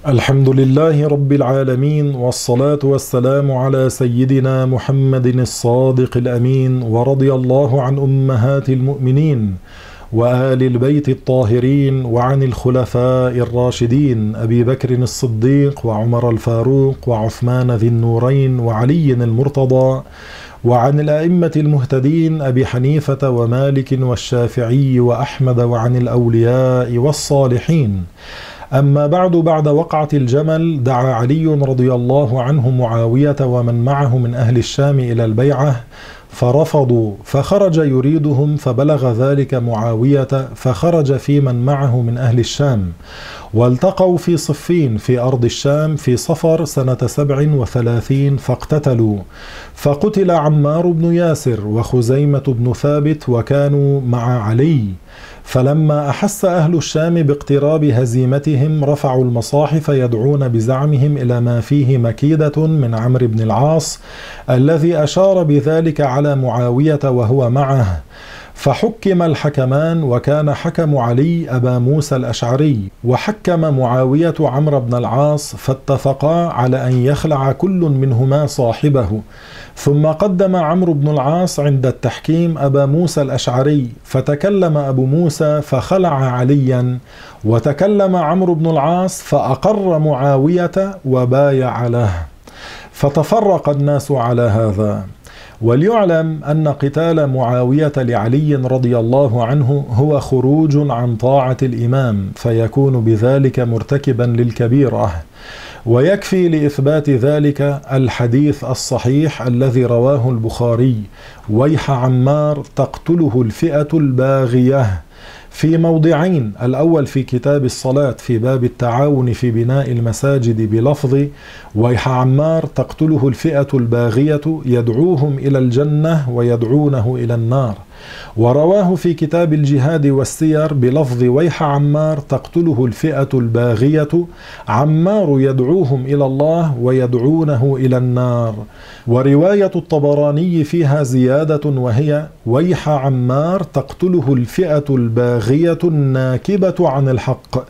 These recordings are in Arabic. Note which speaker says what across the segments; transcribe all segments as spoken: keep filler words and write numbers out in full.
Speaker 1: الحمد لله رب العالمين، والصلاة والسلام على سيدنا محمد الصادق الأمين، ورضي الله عن أمهات المؤمنين وآل البيت الطاهرين، وعن الخلفاء الراشدين أبي بكر الصديق وعمر الفاروق وعثمان ذي النورين وعلي المرتضى، وعن الأئمة المهتدين أبي حنيفة ومالك والشافعي وأحمد، وعن الأولياء والصالحين. أما بعد، بعد وقعة الجمل دعا علي رضي الله عنه معاوية ومن معه من أهل الشام إلى البيعة فرفضوا، فخرج يريدهم، فبلغ ذلك معاوية فخرج في من معه من أهل الشام، والتقوا في صفين في أرض الشام في صفر سنة سبع وثلاثين فاقتتلوا، فقتل عمار بن ياسر وخزيمة بن ثابت وكانوا مع علي. فلما أحس أهل الشام باقتراب هزيمتهم رفعوا المصاحف يدعون بزعمهم إلى ما فيه مكيدة من عمرو بن العاص الذي أشار بذلك على معاوية وهو معه، فحكم الحكمان، وكان حكم علي أبا موسى الأشعري، وحكم معاوية عمرو بن العاص، فاتفقا على أن يخلع كل منهما صاحبه. ثم قدم عمرو بن العاص عند التحكيم أبا موسى الأشعري، فتكلم أبو موسى فخلع عليا، وتكلم عمرو بن العاص فأقر معاوية وبايع له، فتفرق الناس على هذا. وليعلم أن قتال معاوية لعلي رضي الله عنه هو خروج عن طاعة الإمام، فيكون بذلك مرتكبا للكبيرة. ويكفي لإثبات ذلك الحديث الصحيح الذي رواه البخاري: ويح عمار تقتله الفئة الباغية، في موضعين: الأول في كتاب الصلاة في باب التعاون في بناء المساجد بلفظ ويح عمار تقتله الفئة الباغية يدعوهم إلى الجنة ويدعونه إلى النار، ورواه في كتاب الجهاد والسير بلفظ ويح عمار تقتله الفئة الباغية عمار يدعوهم إلى الله ويدعونه إلى النار. ورواية الطبراني فيها زيادة وهي ويح عمار تقتله الفئة الباغية الناكبة عن الحق.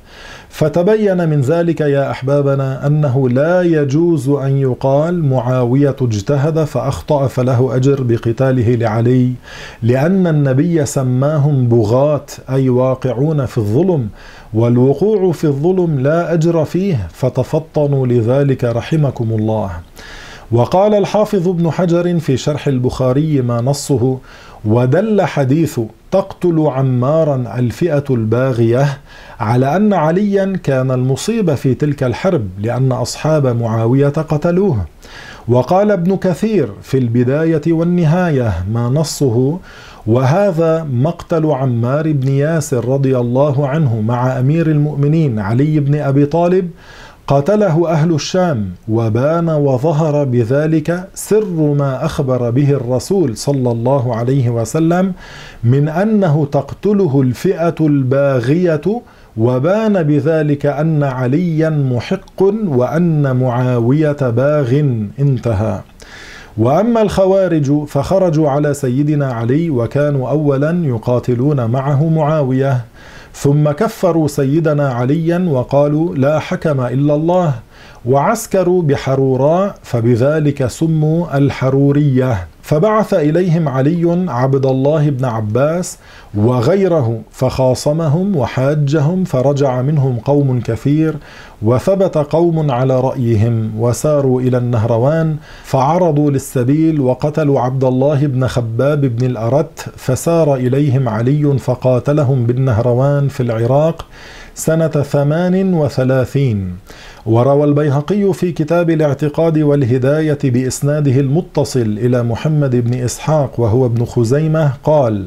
Speaker 1: فتبين من ذلك يا أحبابنا أنه لا يجوز أن يقال معاوية اجتهد فأخطأ فله أجر بقتاله لعلي، لأن النبي سماهم بغاة، أي واقعون في الظلم، والوقوع في الظلم لا أجر فيه، فتفطنوا لذلك رحمكم الله. وقال الحافظ ابن حجر في شرح البخاري ما نصه: ودل حديث تقتل عمارا الفئة الباغية على أن عليا كان المصيب في تلك الحرب، لأن أصحاب معاوية قتلوه. وقال ابن كثير في البداية والنهاية ما نصه: وهذا مقتل عمار بن ياسر رضي الله عنه مع أمير المؤمنين علي بن أبي طالب، قتله أهل الشام، وبان وظهر بذلك سر ما أخبر به الرسول صلى الله عليه وسلم من أنه تقتله الفئة الباغية، وبان بذلك أن عليا محق وأن معاوية باغ. انتهى. وأما الخوارج فخرجوا على سيدنا علي، وكانوا أولا يقاتلون معه معاوية، ثم كفروا سيدنا عليا وقالوا لا حكم إلا الله، وعسكروا بحروراء، فبذلك سموا الحرورية. فبعث إليهم علي عبد الله بن عباس وغيره فخاصمهم وحاجهم، فرجع منهم قوم كثير، وثبت قوم على رأيهم، وساروا إلى النهروان فعرضوا للسبيل، وقتلوا عبد الله بن خباب بن الأرت، فسار إليهم علي فقاتلهم بالنهروان في العراق سنة ثمان وثلاثين. وروى البيهقي في كتاب الاعتقاد والهداية بإسناده المتصل إلى محمد بن إسحاق وهو ابن خزيمة قال: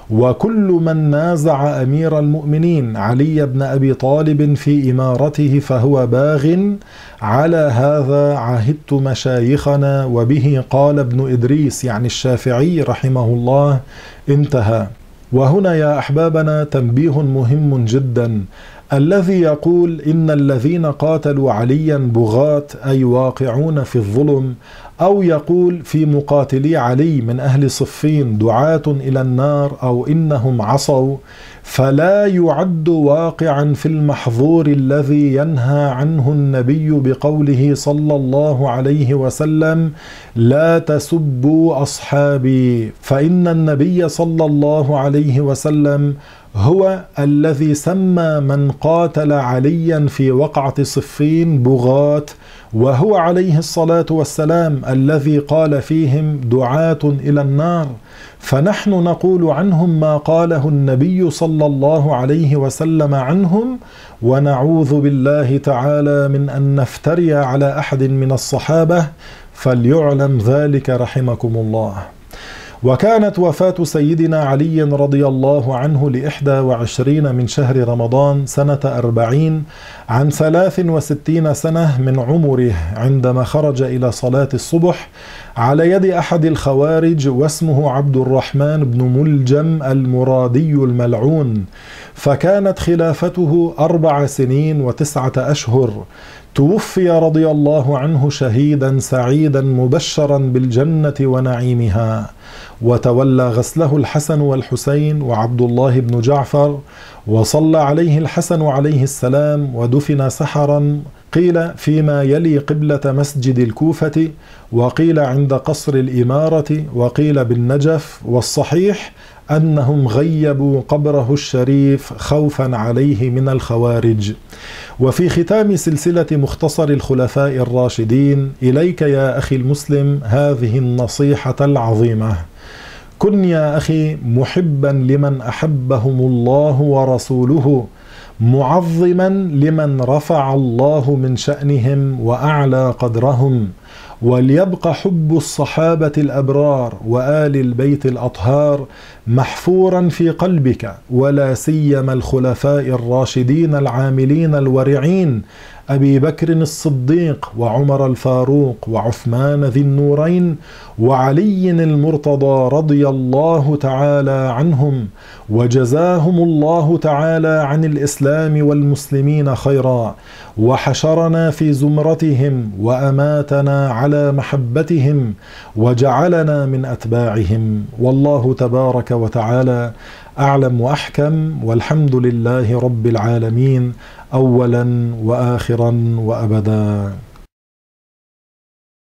Speaker 1: وكل من نازع أمير المؤمنين علي بن أبي طالب في إمارته فهو باغ، على هذا عهدت مشايخنا، وبه قال ابن إدريس يعني الشافعي رحمه الله. انتهى. وهنا يا أحبابنا تنبيه مهم جدا: الذي يقول إن الذين قاتلوا عليا بغاة أي واقعون في الظلم، أو يقول في مقاتلي علي من أهل صفين دعاة إلى النار أو إنهم عصوا، فلا يعد واقعا في المحظور الذي ينهى عنه النبي بقوله صلى الله عليه وسلم: لا تسبوا أصحابي، فإن النبي صلى الله عليه وسلم هو الذي سمى من قاتل عليا في وقعة صفين بغاة، وهو عليه الصلاة والسلام الذي قال فيهم دعاة إلى النار. فنحن نقول عنهم ما قاله النبي صلى الله عليه وسلم عنهم، ونعوذ بالله تعالى من أن نفتري على أحد من الصحابة، فليعلم ذلك رحمكم الله. وكانت وفاة سيدنا علي رضي الله عنه لإحدى وعشرين من شهر رمضان سنة أربعين عن ثلاث وستين سنة من عمره، عندما خرج إلى صلاة الصبح على يد أحد الخوارج واسمه عبد الرحمن بن ملجم المرادي الملعون، فكانت خلافته أربع سنين وتسعة أشهر. توفي رضي الله عنه شهيدا سعيدا مبشرا بالجنة ونعيمها، وتولى غسله الحسن والحسين وعبد الله بن جعفر، وصلى عليه الحسن عليه السلام ودفن سحرا، قيل فيما يلي قبلة مسجد الكوفة، وقيل عند قصر الإمارة، وقيل بالنجف، والصحيح أنهم غيبوا قبره الشريف خوفا عليه من الخوارج. وفي ختام سلسلة مختصر الخلفاء الراشدين إليك يا أخي المسلم هذه النصيحة العظيمة: كن يا أخي محبا لمن أحبهم الله ورسوله، معظما لمن رفع الله من شأنهم وأعلى قدرهم، وليبقى حب الصحابة الأبرار وآل البيت الأطهار محفورا في قلبك، ولا سيما الخلفاء الراشدين العاملين الورعين أبي بكر الصديق وعمر الفاروق وعثمان ذي النورين وعلي المرتضى رضي الله تعالى عنهم، وجزاهم الله تعالى عن الإسلام والمسلمين خيرا، وحشرنا في زمرتهم وأماتنا على محبتهم، وجعلنا من أتباعهم. والله تبارك وتعالى أعلم وأحكم، والحمد لله رب العالمين أولا وآخرا وأبدا.